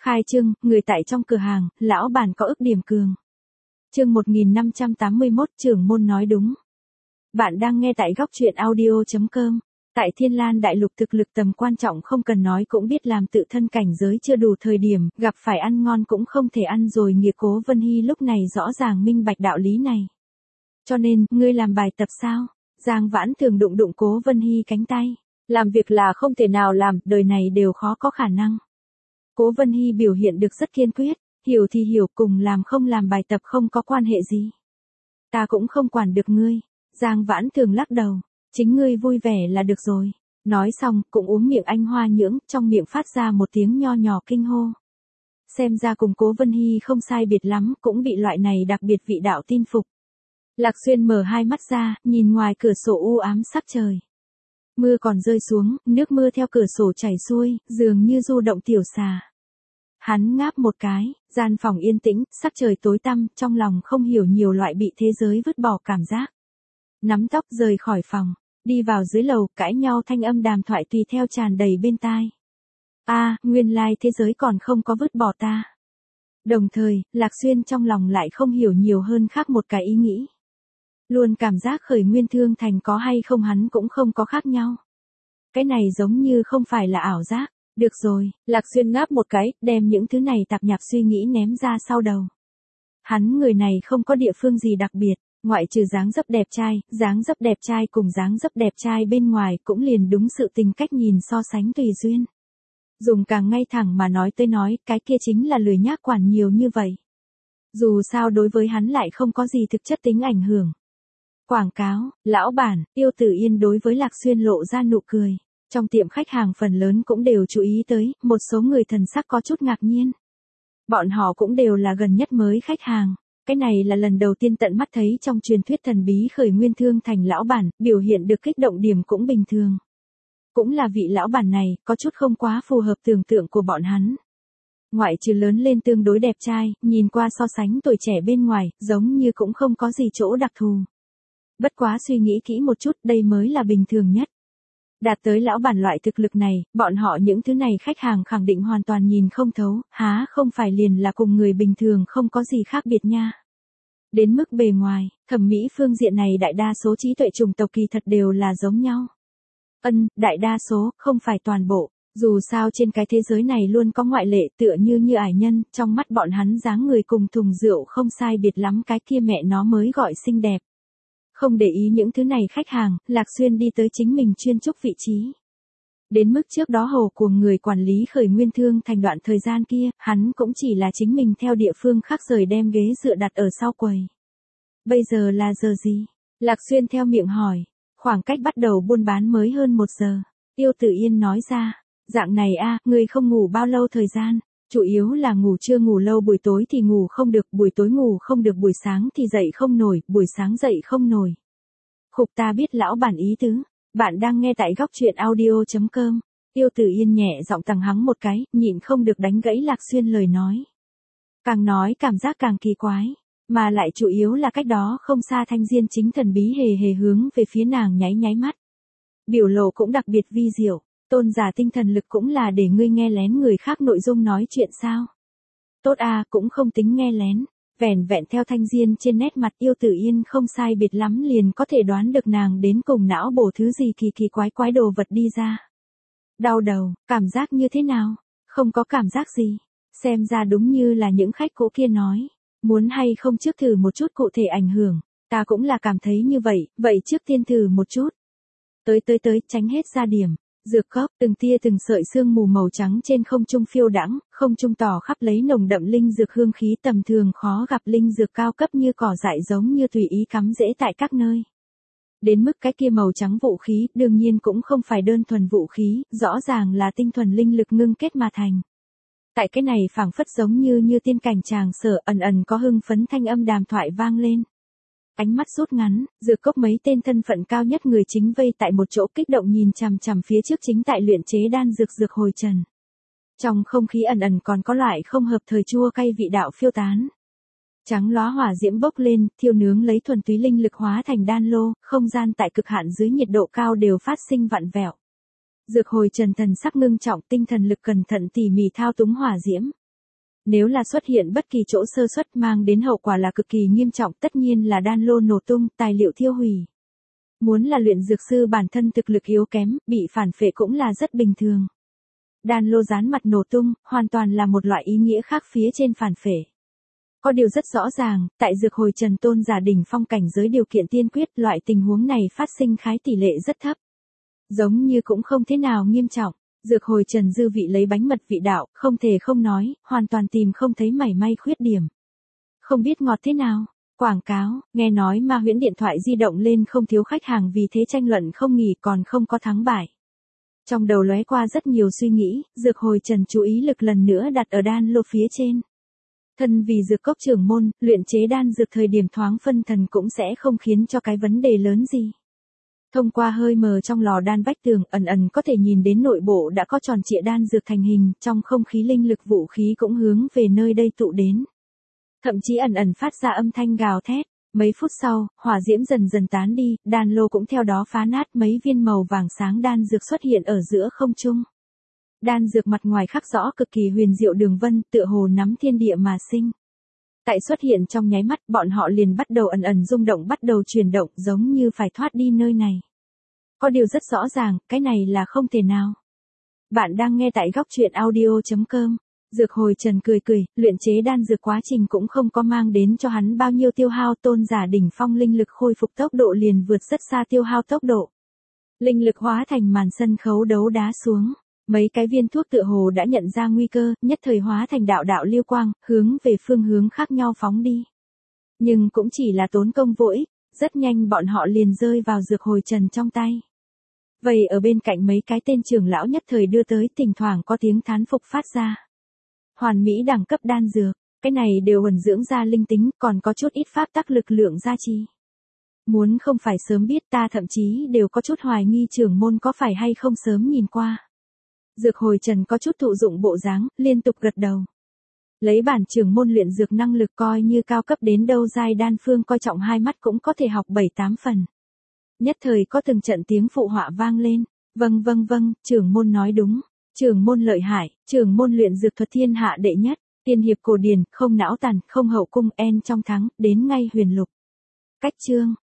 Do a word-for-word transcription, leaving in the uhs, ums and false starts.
Khai trương, người tại trong cửa hàng, lão bản có ức điểm cường. Chương một nghìn năm trăm tám mươi mốt, trưởng môn nói đúng. Bạn đang nghe tại góc truyện audio chấm com. Tại Thiên Lan Đại Lục thực lực tầm quan trọng không cần nói cũng biết làm, tự thân cảnh giới chưa đủ thời điểm, gặp phải ăn ngon cũng không thể ăn rồi nghiệp. Cố Vân Hy lúc này rõ ràng minh bạch đạo lý này. Cho nên, ngươi làm bài tập sao? Giang Vãn thường đụng đụng Cố Vân Hy cánh tay. Làm việc là không thể nào làm, đời này đều khó có khả năng. Cố Vân Hy biểu hiện được rất kiên quyết, hiểu thì hiểu, cùng làm không làm bài tập không có quan hệ gì. Ta cũng không quản được ngươi. Giang Vãn thường lắc đầu, chính ngươi vui vẻ là được rồi. Nói xong, cũng uống miệng anh hoa nhưỡng, trong miệng phát ra một tiếng nho nhỏ kinh hô. Xem ra cùng Cố Vân Hy không sai biệt lắm, cũng bị loại này đặc biệt vị đạo tin phục. Lạc Xuyên mở hai mắt ra, nhìn ngoài cửa sổ u ám sắc trời. Mưa còn rơi xuống, nước mưa theo cửa sổ chảy xuôi, dường như du động tiểu xà. Hắn ngáp một cái, gian phòng yên tĩnh, sắc trời tối tăm, trong lòng không hiểu nhiều loại bị thế giới vứt bỏ cảm giác. Nắm tóc rời khỏi phòng, đi vào dưới lầu, cãi nhau thanh âm đàm thoại tùy theo tràn đầy bên tai. A, à, nguyên lai thế giới còn không có vứt bỏ ta. Đồng thời, Lạc Xuyên trong lòng lại không hiểu nhiều hơn khác một cái ý nghĩ. Luôn cảm giác khởi nguyên thương thành có hay không hắn cũng không có khác nhau. Cái này giống như không phải là ảo giác. Được rồi, Lạc Xuyên ngáp một cái, đem những thứ này tạp nhạp suy nghĩ ném ra sau đầu. Hắn người này không có địa phương gì đặc biệt, ngoại trừ dáng dấp đẹp trai, dáng dấp đẹp trai cùng dáng dấp đẹp trai bên ngoài cũng liền đúng sự tình cách nhìn so sánh tùy duyên. Dùng càng ngay thẳng mà nói tới nói, cái kia chính là lười nhác quản nhiều như vậy. Dù sao đối với hắn lại không có gì thực chất tính ảnh hưởng. Quảng cáo, lão bản, Tiêu Tử Yên đối với Lạc Xuyên lộ ra nụ cười. Trong tiệm khách hàng phần lớn cũng đều chú ý tới, một số người thần sắc có chút ngạc nhiên. Bọn họ cũng đều là gần nhất mới khách hàng. Cái này là lần đầu tiên tận mắt thấy trong truyền thuyết thần bí khởi nguyên thương thành lão bản, biểu hiện được kích động điểm cũng bình thường. Cũng là vị lão bản này, có chút không quá phù hợp tưởng tượng của bọn hắn. Ngoại trừ lớn lên tương đối đẹp trai, nhìn qua so sánh tuổi trẻ bên ngoài, giống như cũng không có gì chỗ đặc thù. Bất quá suy nghĩ kỹ một chút, đây mới là bình thường nhất. Đạt tới lão bản loại thực lực này, bọn họ những thứ này khách hàng khẳng định hoàn toàn nhìn không thấu, há không phải liền là cùng người bình thường không có gì khác biệt nha. Đến mức bề ngoài, thẩm mỹ phương diện này đại đa số trí tuệ chủng tộc kỳ thật đều là giống nhau. Ân, đại đa số, không phải toàn bộ. Dù sao trên cái thế giới này luôn có ngoại lệ, tựa như như ải nhân, trong mắt bọn hắn dáng người cùng thùng rượu không sai biệt lắm, cái kia mẹ nó mới gọi xinh đẹp. Không để ý những thứ này khách hàng, Lạc Xuyên đi tới chính mình chuyên trúc vị trí. Đến mức trước đó hồ của người quản lý khởi nguyên thương thành đoạn thời gian kia, hắn cũng chỉ là chính mình theo địa phương khác rời đem ghế dựa đặt ở sau quầy. Bây giờ là giờ gì? Lạc Xuyên theo miệng hỏi. Khoảng cách bắt đầu buôn bán mới hơn một giờ. Tiêu Tử Yên nói ra. Dạng này a, người không ngủ bao lâu thời gian? Chủ yếu là ngủ trưa ngủ lâu, buổi tối thì ngủ không được, buổi tối ngủ không được, buổi sáng thì dậy không nổi, buổi sáng dậy không nổi. Khục, ta biết lão bản ý tứ. Bạn đang nghe tại góc truyện audio chấm com. Tiêu Tử Yên nhẹ giọng tằng hắng một cái, nhịn không được đánh gãy Lạc Xuyên lời nói. Càng nói cảm giác càng kỳ quái, mà lại chủ yếu là cách đó không xa Thanh Diên chính thần bí hề hề hướng về phía nàng nháy nháy mắt. Biểu lộ cũng đặc biệt vi diệu. Tôn giả tinh thần lực cũng là để ngươi nghe lén người khác nội dung nói chuyện sao? Tốt à, cũng không tính nghe lén. Vẻn vẹn theo Thanh Diên trên nét mặt Tiêu Tử Yên không sai biệt lắm liền có thể đoán được nàng đến cùng não bổ thứ gì kỳ kỳ quái quái đồ vật đi ra. Đau đầu, cảm giác như thế nào? Không có cảm giác gì. Xem ra đúng như là những khách cũ kia nói. Muốn hay không trước thử một chút cụ thể ảnh hưởng. Ta cũng là cảm thấy như vậy, vậy trước tiên thử một chút. Tới tới tới, tránh hết ra điểm. Dược cốc, từng tia từng sợi sương mù màu trắng trên không trung phiêu đãng, không trung tỏ khắp lấy nồng đậm linh dược hương khí, tầm thường khó gặp linh dược cao cấp như cỏ dại giống như tùy ý cắm rễ tại các nơi. Đến mức cái kia màu trắng vũ khí, đương nhiên cũng không phải đơn thuần vũ khí, rõ ràng là tinh thuần linh lực ngưng kết mà thành. Tại cái này phảng phất giống như như tiên cảnh tràng sở, ẩn ẩn có hưng phấn thanh âm đàm thoại vang lên. Ánh mắt rút ngắn, dược cốc mấy tên thân phận cao nhất người chính vây tại một chỗ kích động nhìn chằm chằm phía trước chính tại luyện chế đan dược dược hồi trần. Trong không khí ẩn ẩn còn có loại không hợp thời chua cay vị đạo phiêu tán. Trắng lóa hỏa diễm bốc lên, thiêu nướng lấy thuần túy linh lực hóa thành đan lô, không gian tại cực hạn dưới nhiệt độ cao đều phát sinh vặn vẹo. Dược hồi trần thần sắc ngưng trọng, tinh thần lực cẩn thận tỉ mỉ thao túng hỏa diễm. Nếu là xuất hiện bất kỳ chỗ sơ suất mang đến hậu quả là cực kỳ nghiêm trọng, tất nhiên là đan lô nổ tung, tài liệu thiêu hủy. Muốn là luyện dược sư bản thân thực lực yếu kém, bị phản phệ cũng là rất bình thường. Đan lô dán mặt nổ tung, hoàn toàn là một loại ý nghĩa khác phía trên phản phệ. Có điều rất rõ ràng, tại dược hồi trần tôn giả đỉnh phong cảnh giới điều kiện tiên quyết, loại tình huống này phát sinh khái tỷ lệ rất thấp. Giống như cũng không thế nào nghiêm trọng. Dược hồi trần dư vị lấy bánh mật vị đạo, không thể không nói, hoàn toàn tìm không thấy mảy may khuyết điểm. Không biết ngọt thế nào. Quảng cáo, nghe nói Ma Huyễn điện thoại di động lên không thiếu khách hàng vì thế tranh luận không nghỉ, còn không có thắng bại. Trong đầu lóe qua rất nhiều suy nghĩ, dược hồi trần chú ý lực lần nữa đặt ở đan lô phía trên. Thân vì dược cốc trưởng môn, luyện chế đan dược thời điểm thoáng phân thần cũng sẽ không khiến cho cái vấn đề lớn gì. Thông qua hơi mờ trong lò đan vách tường, ẩn ẩn có thể nhìn đến nội bộ đã có tròn trịa đan dược thành hình, trong không khí linh lực vũ khí cũng hướng về nơi đây tụ đến. Thậm chí ẩn ẩn phát ra âm thanh gào thét. Mấy phút sau, hỏa diễm dần dần tán đi, đan lô cũng theo đó phá nát, mấy viên màu vàng sáng đan dược xuất hiện ở giữa không trung. Đan dược mặt ngoài khắc rõ cực kỳ huyền diệu đường vân, tựa hồ nắm thiên địa mà sinh. Tại xuất hiện trong nháy mắt, bọn họ liền bắt đầu ẩn ẩn rung động, bắt đầu chuyển động, giống như phải thoát đi nơi này. Có điều rất rõ ràng, cái này là không thể nào. Bạn đang nghe tại góc truyện audio chấm com. Dược hồi trần cười cười, luyện chế đan dược quá trình cũng không có mang đến cho hắn bao nhiêu tiêu hao, tôn giả đỉnh phong linh lực khôi phục tốc độ liền vượt rất xa tiêu hao tốc độ. Linh lực hóa thành màn sân khấu đấu đá xuống. Mấy cái viên thuốc tựa hồ đã nhận ra nguy cơ, nhất thời hóa thành đạo đạo liêu quang, hướng về phương hướng khác nhau phóng đi. Nhưng cũng chỉ là tốn công vô ích, rất nhanh bọn họ liền rơi vào dược hồi trần trong tay. Vậy ở bên cạnh mấy cái tên trưởng lão nhất thời đưa tới, thỉnh thoảng có tiếng thán phục phát ra. Hoàn mỹ đẳng cấp đan dược, cái này đều ẩn dưỡng ra linh tính, còn có chút ít pháp tắc lực lượng gia trì. Muốn không phải sớm biết, ta thậm chí đều có chút hoài nghi trưởng môn có phải hay không sớm nhìn qua. Dược hồi trần có chút thụ dụng bộ dáng, liên tục gật đầu. Lấy bản trưởng môn luyện dược năng lực coi như cao cấp đến đâu giai đan phương coi trọng hai mắt cũng có thể học bảy tám phần. Nhất thời có từng trận tiếng phụ họa vang lên. Vâng vâng vâng, trưởng môn nói đúng. Trưởng môn lợi hại, trưởng môn luyện dược thuật thiên hạ đệ nhất, tiên hiệp cổ điển, không não tàn, không hậu cung, en trong thắng, đến ngay huyền lục. Cách chương.